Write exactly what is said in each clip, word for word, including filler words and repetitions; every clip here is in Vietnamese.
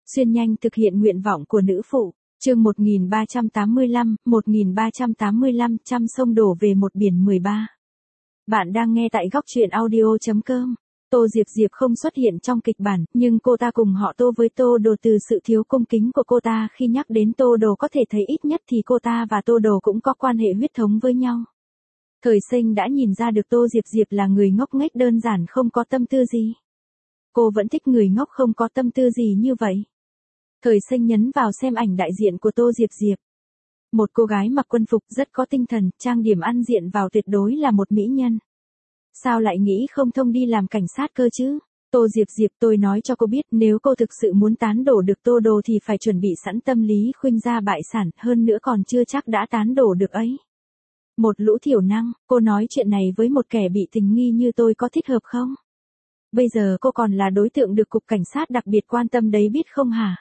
Xuyên nhanh thực hiện nguyện vọng của nữ phụ. Chương một nghìn ba trăm tám mươi lăm, một nghìn ba trăm tám mươi lăm, trăm sông đổ về một biển mười ba. Bạn đang nghe tại góc truyện audio chấm com. Tô Diệp Diệp không xuất hiện trong kịch bản, nhưng cô ta cùng họ Tô với Tô Đồ từ sự thiếu cung kính của cô ta khi nhắc đến Tô Đồ có thể thấy ít nhất thì cô ta và Tô Đồ cũng có quan hệ huyết thống với nhau. Thời sinh đã nhìn ra được Tô Diệp Diệp là người ngốc nghếch đơn giản không có tâm tư gì. Cô vẫn thích người ngốc không có tâm tư gì như vậy. Thời sinh nhấn vào xem ảnh đại diện của Tô Diệp Diệp. Một cô gái mặc quân phục rất có tinh thần, trang điểm ăn diện vào tuyệt đối là một mỹ nhân. Sao lại nghĩ không thông đi làm cảnh sát cơ chứ? Tô Diệp Diệp, tôi nói cho cô biết, nếu cô thực sự muốn tán đổ được Tô Đồ thì phải chuẩn bị sẵn tâm lý khuynh gia bại sản, hơn nữa còn chưa chắc đã tán đổ được ấy. Một lũ thiểu năng, cô nói chuyện này với một kẻ bị tình nghi như tôi có thích hợp không? Bây giờ cô còn là đối tượng được cục cảnh sát đặc biệt quan tâm đấy biết không hả?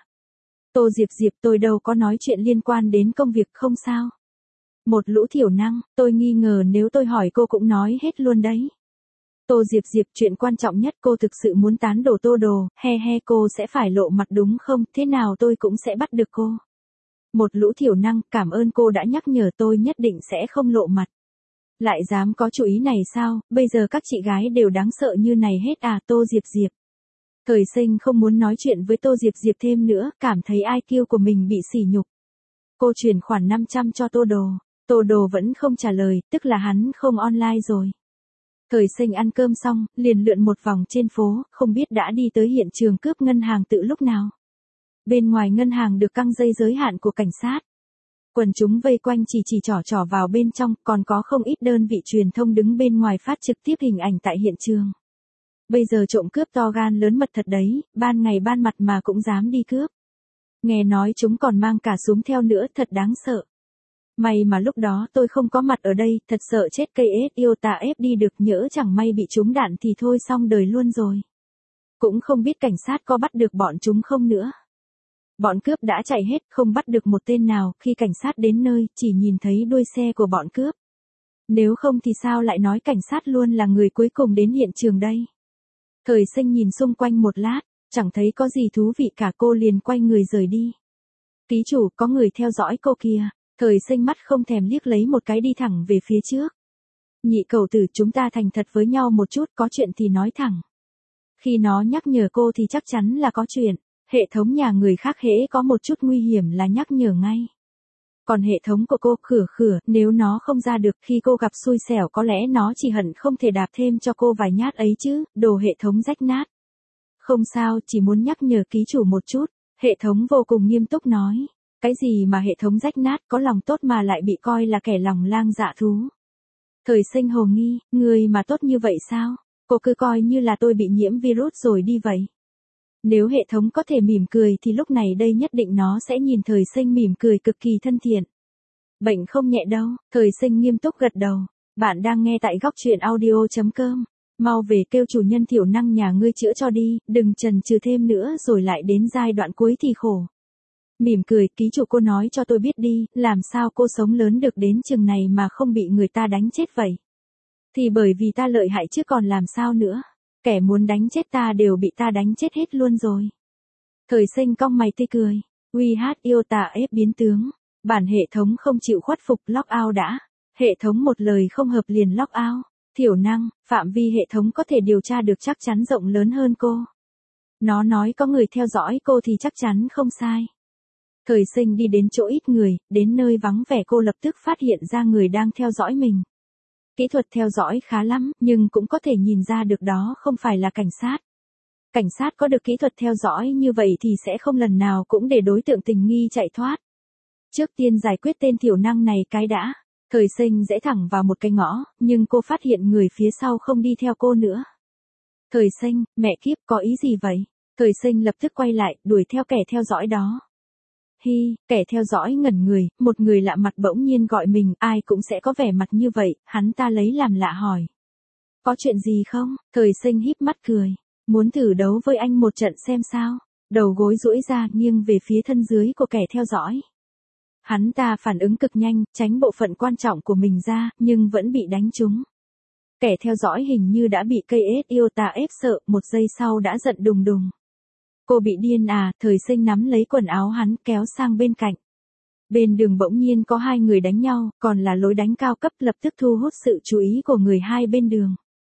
Tô Diệp Diệp, tôi đâu có nói chuyện liên quan đến công việc không sao? Một lũ thiểu năng, tôi nghi ngờ nếu tôi hỏi cô cũng nói hết luôn đấy. Tô Diệp Diệp, chuyện quan trọng nhất cô thực sự muốn tán đổ Tô Đồ, he he cô sẽ phải lộ mặt đúng không, thế nào tôi cũng sẽ bắt được cô. Một lũ thiểu năng, cảm ơn cô đã nhắc nhở tôi nhất định sẽ không lộ mặt. Lại dám có chủ ý này sao, bây giờ các chị gái đều đáng sợ như này hết à Tô Diệp Diệp. Thời sinh không muốn nói chuyện với Tô Diệp Diệp thêm nữa, cảm thấy i kiu của mình bị sỉ nhục. Cô chuyển khoản năm trăm cho Tô Đồ, Tô Đồ vẫn không trả lời, tức là hắn không online rồi. Thời sinh ăn cơm xong, liền lượn một vòng trên phố, không biết đã đi tới hiện trường cướp ngân hàng từ lúc nào. Bên ngoài ngân hàng được căng dây giới hạn của cảnh sát. Quần chúng vây quanh chỉ chỉ trỏ trỏ vào bên trong, còn có không ít đơn vị truyền thông đứng bên ngoài phát trực tiếp hình ảnh tại hiện trường. Bây giờ trộm cướp to gan lớn mật thật đấy, ban ngày ban mặt mà cũng dám đi cướp. Nghe nói chúng còn mang cả súng theo nữa, thật đáng sợ. May mà lúc đó tôi không có mặt ở đây, thật sợ chết cây ép yêu ta ép đi được, nhỡ chẳng may bị trúng đạn thì thôi xong đời luôn rồi. Cũng không biết cảnh sát có bắt được bọn chúng không nữa. Bọn cướp đã chạy hết, không bắt được một tên nào, khi cảnh sát đến nơi, chỉ nhìn thấy đuôi xe của bọn cướp. Nếu không thì sao lại nói cảnh sát luôn là người cuối cùng đến hiện trường đây. Thời sinh nhìn xung quanh một lát, chẳng thấy có gì thú vị cả, cô liền quay người rời đi. Ký chủ, có người theo dõi cô kìa. Thời sinh mắt không thèm liếc lấy một cái đi thẳng về phía trước. Nhị cậu tử, chúng ta thành thật với nhau một chút, có chuyện thì nói thẳng. Khi nó nhắc nhở cô thì chắc chắn là có chuyện. Hệ thống nhà người khác hễ có một chút nguy hiểm là nhắc nhở ngay. Còn hệ thống của cô, khửa khửa, nếu nó không ra được khi cô gặp xui xẻo có lẽ nó chỉ hận không thể đạp thêm cho cô vài nhát ấy chứ, đồ hệ thống rách nát. Không sao, chỉ muốn nhắc nhở ký chủ một chút, hệ thống vô cùng nghiêm túc nói. Cái gì mà hệ thống rách nát, có lòng tốt mà lại bị coi là kẻ lòng lang dạ thú. Thời sinh hồ nghi, người mà tốt như vậy sao? Cô cứ coi như là tôi bị nhiễm virus rồi đi vậy. Nếu hệ thống có thể mỉm cười thì lúc này đây nhất định nó sẽ nhìn thời sinh mỉm cười cực kỳ thân thiện. Bệnh không nhẹ đâu, thời sinh nghiêm túc gật đầu. Bạn đang nghe tại góc truyện audio chấm com. Mau về kêu chủ nhân thiểu năng nhà ngươi chữa cho đi, đừng chần chừ thêm nữa rồi lại đến giai đoạn cuối thì khổ. Mỉm cười, ký chủ cô nói cho tôi biết đi, làm sao cô sống lớn được đến chừng này mà không bị người ta đánh chết vậy? Thì bởi vì ta lợi hại chứ còn làm sao nữa. Kẻ muốn đánh chết ta đều bị ta đánh chết hết luôn rồi. Thời sinh cong mày tươi cười. Uy hát yêu tà ép biến tướng. Bản hệ thống không chịu khuất phục, lock out đã. Hệ thống một lời không hợp liền lock out. Thiểu năng, phạm vi hệ thống có thể điều tra được chắc chắn rộng lớn hơn cô. Nó nói có người theo dõi cô thì chắc chắn không sai. Thời sinh đi đến chỗ ít người, đến nơi vắng vẻ cô lập tức phát hiện ra người đang theo dõi mình. Kỹ thuật theo dõi khá lắm, nhưng cũng có thể nhìn ra được đó không phải là cảnh sát. Cảnh sát có được kỹ thuật theo dõi như vậy thì sẽ không lần nào cũng để đối tượng tình nghi chạy thoát. Trước tiên giải quyết tên thiểu năng này cái đã. Thời sinh rẽ thẳng vào một cái ngõ, nhưng cô phát hiện người phía sau không đi theo cô nữa. Thời sinh, mẹ kiếp, có ý gì vậy? Thời sinh lập tức quay lại, đuổi theo kẻ theo dõi đó. Hi, kẻ theo dõi ngẩn người, một người lạ mặt bỗng nhiên gọi mình, ai cũng sẽ có vẻ mặt như vậy, hắn ta lấy làm lạ hỏi. Có chuyện gì không? Thời sinh híp mắt cười, muốn thử đấu với anh một trận xem sao? Đầu gối duỗi ra nghiêng về phía thân dưới của kẻ theo dõi. Hắn ta phản ứng cực nhanh, tránh bộ phận quan trọng của mình ra, nhưng vẫn bị đánh trúng. Kẻ theo dõi hình như đã bị cây ép yêu tà ép sợ, một giây sau đã giận đùng đùng. Cô bị điên à, thời sinh nắm lấy quần áo hắn kéo sang bên cạnh. Bên đường bỗng nhiên có hai người đánh nhau, còn là lối đánh cao cấp lập tức thu hút sự chú ý của người hai bên đường.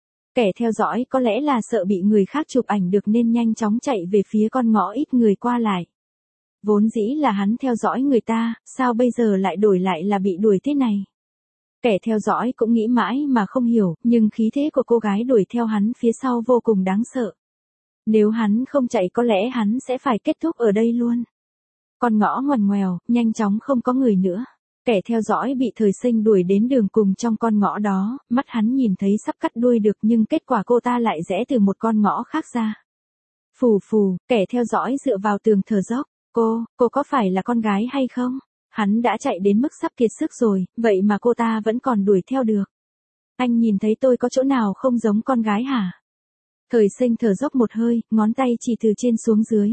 Kẻ theo dõi có lẽ là sợ bị người khác chụp ảnh được nên nhanh chóng chạy về phía con ngõ ít người qua lại. Vốn dĩ là hắn theo dõi người ta, sao bây giờ lại đổi lại là bị đuổi thế này? Kẻ theo dõi cũng nghĩ mãi mà không hiểu, nhưng khí thế của cô gái đuổi theo hắn phía sau vô cùng đáng sợ. Nếu hắn không chạy có lẽ hắn sẽ phải kết thúc ở đây luôn. Con ngõ ngoằn ngoèo, nhanh chóng không có người nữa. Kẻ theo dõi bị thời sinh đuổi đến đường cùng trong con ngõ đó, mắt hắn nhìn thấy sắp cắt đuôi được nhưng kết quả cô ta lại rẽ từ một con ngõ khác ra. Phù phù, kẻ theo dõi dựa vào tường thở dốc. Cô, cô có phải là con gái hay không? Hắn đã chạy đến mức sắp kiệt sức rồi, vậy mà cô ta vẫn còn đuổi theo được. Anh nhìn thấy tôi có chỗ nào không giống con gái hả? Thời sinh thở dốc một hơi, ngón tay chỉ từ trên xuống dưới.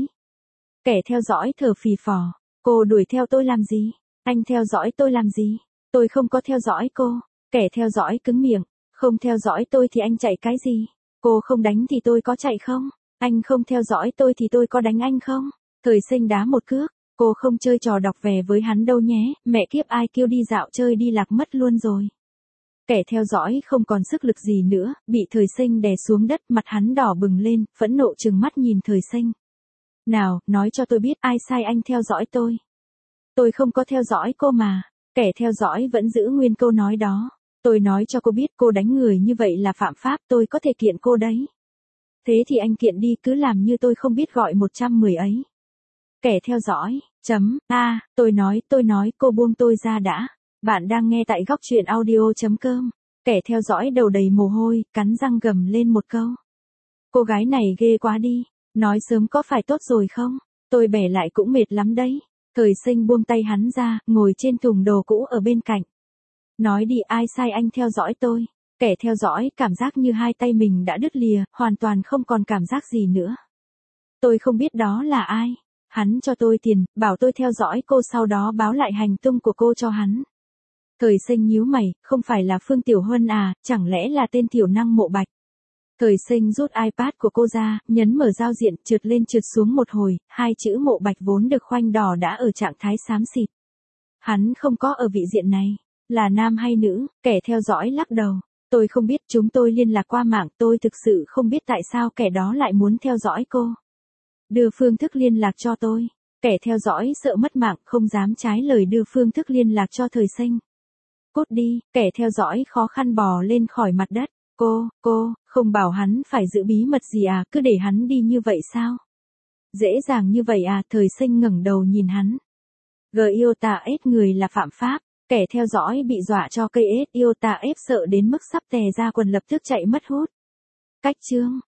Kẻ theo dõi thở phì phò. Cô đuổi theo tôi làm gì? Anh theo dõi tôi làm gì? Tôi không có theo dõi cô. Kẻ theo dõi cứng miệng. Không theo dõi tôi thì anh chạy cái gì? Cô không đánh thì tôi có chạy không? Anh không theo dõi tôi thì tôi có đánh anh không? Thời sinh đá một cước. Cô không chơi trò đọc vè với hắn đâu nhé, mẹ kiếp ai kêu đi dạo chơi đi lạc mất luôn rồi. Kẻ theo dõi không còn sức lực gì nữa, bị thời sinh đè xuống đất, mặt hắn đỏ bừng lên, phẫn nộ trừng mắt nhìn thời sinh. Nào, nói cho tôi biết ai sai anh theo dõi tôi. Tôi không có theo dõi cô mà. Kẻ theo dõi vẫn giữ nguyên câu nói đó. Tôi nói cho cô biết cô đánh người như vậy là phạm pháp, tôi có thể kiện cô đấy. Thế thì anh kiện đi, cứ làm như tôi không biết gọi một trăm mười ấy. Kẻ theo dõi, chấm, a, tôi nói, tôi nói, cô buông tôi ra đã. Bạn đang nghe tại góc truyện audio.com. Kẻ theo dõi đầu đầy mồ hôi, cắn răng gầm lên một câu. Cô gái này ghê quá đi, nói sớm có phải tốt rồi không? Tôi bẻ lại cũng mệt lắm đấy. Thời sinh buông tay hắn ra, ngồi trên thùng đồ cũ ở bên cạnh. Nói đi, ai sai anh theo dõi tôi? Kẻ theo dõi cảm giác như hai tay mình đã đứt lìa, hoàn toàn không còn cảm giác gì nữa. Tôi không biết đó là ai. Hắn cho tôi tiền, bảo tôi theo dõi cô, sau đó báo lại hành tung của cô cho hắn. Thời sinh nhíu mày, không phải là Phương Tiểu Huân à, chẳng lẽ là tên tiểu năng Mộ Bạch. Thời sinh rút iPad của cô ra, nhấn mở giao diện, trượt lên trượt xuống một hồi, hai chữ Mộ Bạch vốn được khoanh đỏ đã ở trạng thái xám xịt. Hắn không có ở vị diện này, là nam hay nữ? Kẻ theo dõi lắc đầu. Tôi không biết, chúng tôi liên lạc qua mạng, tôi thực sự không biết tại sao kẻ đó lại muốn theo dõi cô. Đưa phương thức liên lạc cho tôi. Kẻ theo dõi sợ mất mạng, không dám trái lời đưa phương thức liên lạc cho thời sinh. Cút đi, kẻ theo dõi khó khăn bò lên khỏi mặt đất. Cô, cô, không bảo hắn phải giữ bí mật gì à, cứ để hắn đi như vậy sao? Dễ dàng như vậy à, thời sinh ngẩng đầu nhìn hắn. G iota ép người là phạm pháp, kẻ theo dõi bị dọa cho cây ép iota ép sợ đến mức sắp tè ra quần lập tức chạy mất hút. Cách chương.